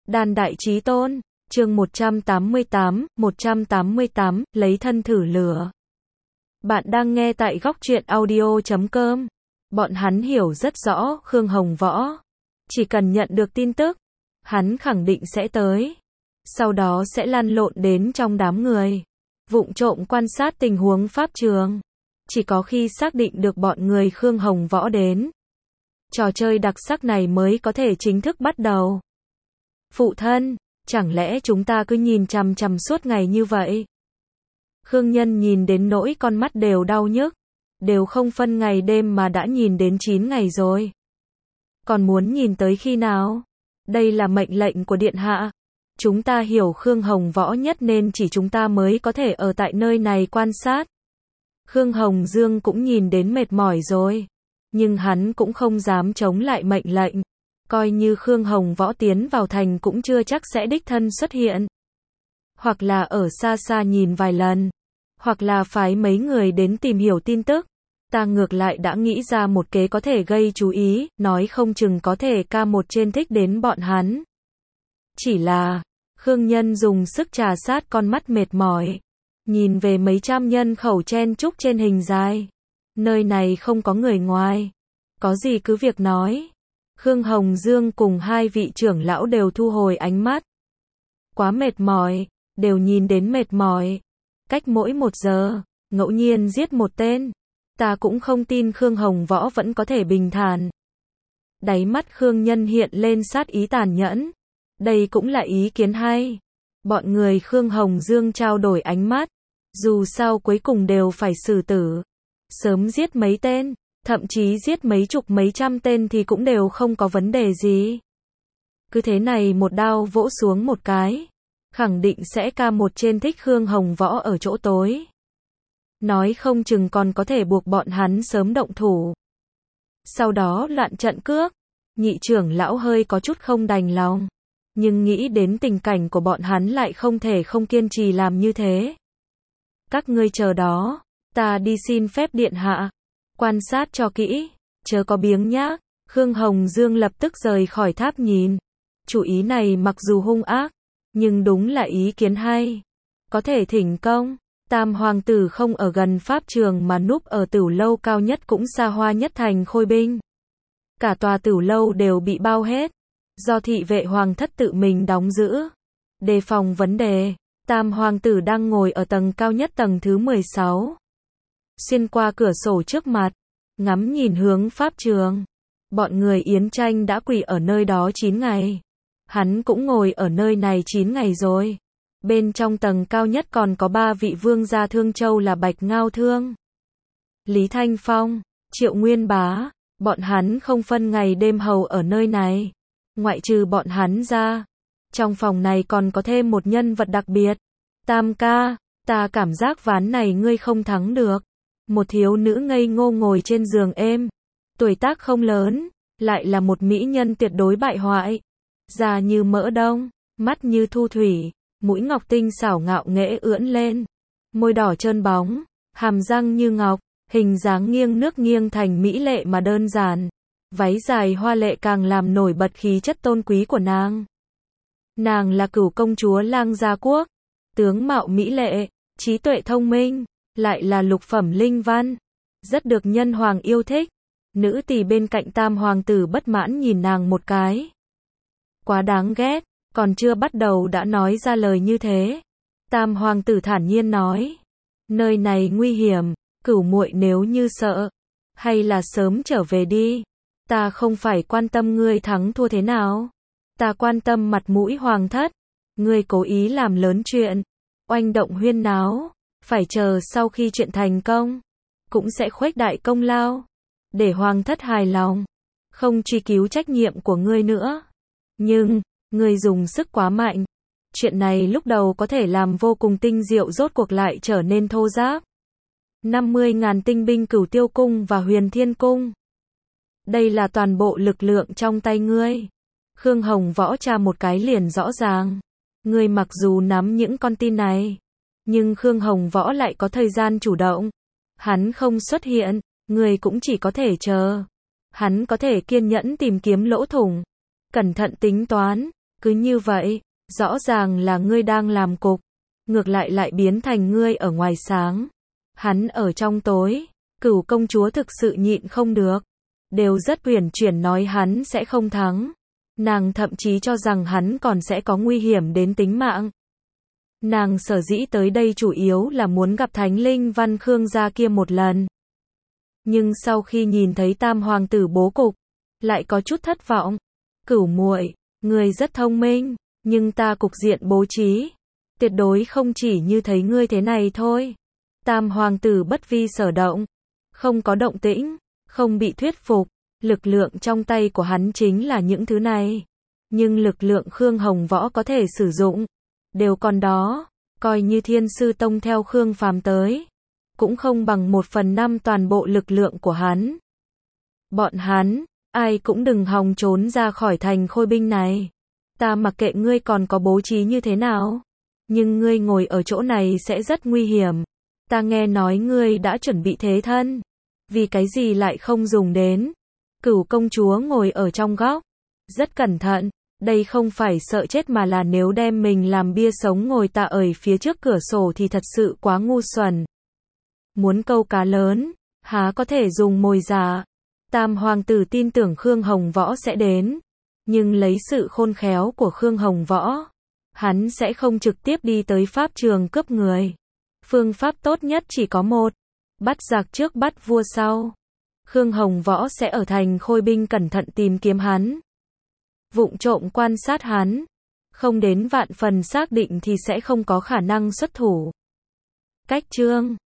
Đan Đại Chí Tôn, chương 188, lấy thân thử lửa. Bạn đang nghe tại góc truyện audio.com. Bọn hắn hiểu rất rõ Khương Hồng Võ. Chỉ cần nhận được tin tức, hắn khẳng định sẽ tới. Sau đó sẽ lăn lộn đến trong đám người, vụng trộm quan sát tình huống pháp trường. Chỉ có khi xác định được bọn người Khương Hồng Võ đến, trò chơi đặc sắc này mới có thể chính thức bắt đầu. Phụ thân, chẳng lẽ chúng ta cứ nhìn chằm chằm suốt ngày như vậy? Khương Nhân nhìn đến nỗi con mắt đều đau nhức, đều không phân ngày đêm mà đã nhìn đến 9 ngày rồi. Còn muốn nhìn tới khi nào? Đây là mệnh lệnh của Điện Hạ. Chúng ta hiểu Khương Hồng Võ nhất nên chỉ chúng ta mới có thể ở tại nơi này quan sát. Khương Hồng Dương cũng nhìn đến mệt mỏi rồi, nhưng hắn cũng không dám chống lại mệnh lệnh. Coi như Khương Hồng Võ tiến vào thành cũng chưa chắc sẽ đích thân xuất hiện. Hoặc là ở xa xa nhìn vài lần, hoặc là phái mấy người đến tìm hiểu tin tức. Ta ngược lại đã nghĩ ra một kế có thể gây chú ý, nói không chừng có thể ca một trên thích đến bọn hắn. Chỉ là, Khương Nhân dùng sức trà sát con mắt mệt mỏi, nhìn về mấy trăm nhân khẩu chen chúc trên hình dài. Nơi này không có người ngoài, có gì cứ việc nói. Khương Hồng Dương cùng hai vị trưởng lão đều thu hồi ánh mắt. Quá mệt mỏi, đều nhìn đến mệt mỏi. Cách mỗi 1 giờ, ngẫu nhiên giết một tên. Ta cũng không tin Khương Hồng Võ vẫn có thể bình thản. Đáy mắt Khương Nhân hiện lên sát ý tàn nhẫn. Đây cũng là ý kiến hay. Bọn người Khương Hồng Dương trao đổi ánh mắt. Dù sao cuối cùng đều phải xử tử. Sớm giết mấy tên, thậm chí giết mấy chục mấy trăm tên thì cũng đều không có vấn đề gì. Cứ thế này một đao vỗ xuống một cái, khẳng định sẽ ca một trên thích Khương Hồng Võ ở chỗ tối. Nói không chừng còn có thể buộc bọn hắn sớm động thủ. Sau đó loạn trận cước. Nhị trưởng lão hơi có chút không đành lòng, nhưng nghĩ đến tình cảnh của bọn hắn lại không thể không kiên trì làm như thế. Các ngươi chờ đó, ta đi xin phép Điện Hạ. Quan sát cho kỹ, chớ có biếng nhác. Khương Hồng Dương lập tức rời khỏi tháp nhìn. Chủ ý này mặc dù hung ác, nhưng đúng là ý kiến hay. Có thể thỉnh công. Tam hoàng tử không ở gần pháp trường mà núp ở tửu lâu cao nhất cũng xa hoa nhất thành Khôi Binh. Cả tòa tửu lâu đều bị bao hết, do thị vệ hoàng thất tự mình đóng giữ. Đề phòng vấn đề, Tam hoàng tử đang ngồi ở tầng cao nhất tầng thứ 16. Xuyên qua cửa sổ trước mặt, ngắm nhìn hướng pháp trường. Bọn người Yến Tranh đã quỳ ở nơi đó 9 ngày. Hắn cũng ngồi ở nơi này 9 ngày rồi. Bên trong tầng cao nhất còn có 3 vị vương gia Thương Châu là Bạch Ngao Thương, Lý Thanh Phong, Triệu Nguyên Bá. Bọn hắn không phân ngày đêm hầu ở nơi này. Ngoại trừ bọn hắn ra, trong phòng này còn có thêm một nhân vật đặc biệt. Tam ca, ta cảm giác ván này ngươi không thắng được. Một thiếu nữ ngây ngô ngồi trên giường êm, tuổi tác không lớn, lại là một mỹ nhân tuyệt đối bại hoại. Da như mỡ đông, mắt như thu thủy, mũi ngọc tinh xảo ngạo nghễ ưỡn lên, môi đỏ trơn bóng, hàm răng như ngọc, hình dáng nghiêng nước nghiêng thành mỹ lệ mà đơn giản. Váy dài hoa lệ càng làm nổi bật khí chất tôn quý của nàng. Nàng là Cửu công chúa Lang Gia Quốc, tướng mạo mỹ lệ, trí tuệ thông minh, lại là lục phẩm linh văn, rất được nhân hoàng yêu thích. Nữ tỳ bên cạnh Tam hoàng tử bất mãn nhìn nàng một cái. Quá đáng ghét, còn chưa bắt đầu đã nói ra lời như thế. Tam hoàng tử thản nhiên nói, nơi này nguy hiểm, Cửu muội nếu như sợ, hay là sớm trở về đi. Ta không phải quan tâm ngươi thắng thua thế nào, ta quan tâm mặt mũi hoàng thất. Ngươi cố ý làm lớn chuyện, oanh động huyên náo, phải chờ sau khi chuyện thành công, cũng sẽ khuếch đại công lao, để hoàng thất hài lòng, không truy cứu trách nhiệm của ngươi nữa. Nhưng, ngươi dùng sức quá mạnh. Chuyện này lúc đầu có thể làm vô cùng tinh diệu rốt cuộc lại trở nên thô ráp. 50.000 tinh binh Cửu Tiêu Cung và Huyền Thiên Cung. Đây là toàn bộ lực lượng trong tay ngươi. Khương Hồng Võ tra một cái liền rõ ràng. Ngươi mặc dù nắm những con tin này, nhưng Khương Hồng Võ lại có thời gian chủ động. Hắn không xuất hiện, ngươi cũng chỉ có thể chờ. Hắn có thể kiên nhẫn tìm kiếm lỗ thủng, cẩn thận tính toán, Cứ như vậy, rõ ràng là ngươi đang làm cục, ngược lại biến thành ngươi ở ngoài sáng. Hắn ở trong tối, Cửu công chúa thực sự nhịn không được. Đều rất uyển chuyển nói hắn sẽ không thắng. Nàng thậm chí cho rằng hắn còn sẽ có nguy hiểm đến tính mạng. Nàng sở dĩ tới đây chủ yếu là muốn gặp Thánh Linh Văn Khương gia kia một lần. Nhưng sau khi nhìn thấy tam hoàng tử bố cục, lại có chút thất vọng. Cửu muội, ngươi rất thông minh, nhưng ta cục diện bố trí, tuyệt đối không chỉ như thấy ngươi thế này thôi. Tam hoàng tử bất vi sở động, không có động tĩnh, không bị thuyết phục, lực lượng trong tay của hắn chính là những thứ này. Nhưng lực lượng Khương Hồng Võ có thể sử dụng, đều còn đó, coi như Thiên Sư Tông theo Khương Phàm tới, cũng không bằng 1/5 toàn bộ lực lượng của hắn. Bọn hắn, ai cũng đừng hòng trốn ra khỏi thành Khôi binh này. Ta mặc kệ ngươi còn có bố trí như thế nào, nhưng ngươi ngồi ở chỗ này sẽ rất nguy hiểm. Ta nghe nói ngươi đã chuẩn bị thế thân, vì cái gì lại không dùng đến? Cửu công chúa ngồi ở trong góc, rất cẩn thận, đây không phải sợ chết mà là nếu đem mình làm bia sống ngồi tạ ở phía trước cửa sổ thì thật sự quá ngu xuẩn. Muốn câu cá lớn, há có thể dùng mồi giả. Tam hoàng tử tin tưởng Khương Hồng Võ sẽ đến, nhưng lấy sự khôn khéo của Khương Hồng Võ, hắn sẽ không trực tiếp đi tới pháp trường cướp người. Phương pháp tốt nhất chỉ có một, bắt giặc trước bắt vua sau. Khương Hồng Võ sẽ ở thành Khôi binh cẩn thận tìm kiếm hắn, vụng trộm quan sát hắn, không đến vạn phần xác định thì sẽ không có khả năng xuất thủ. Cách chương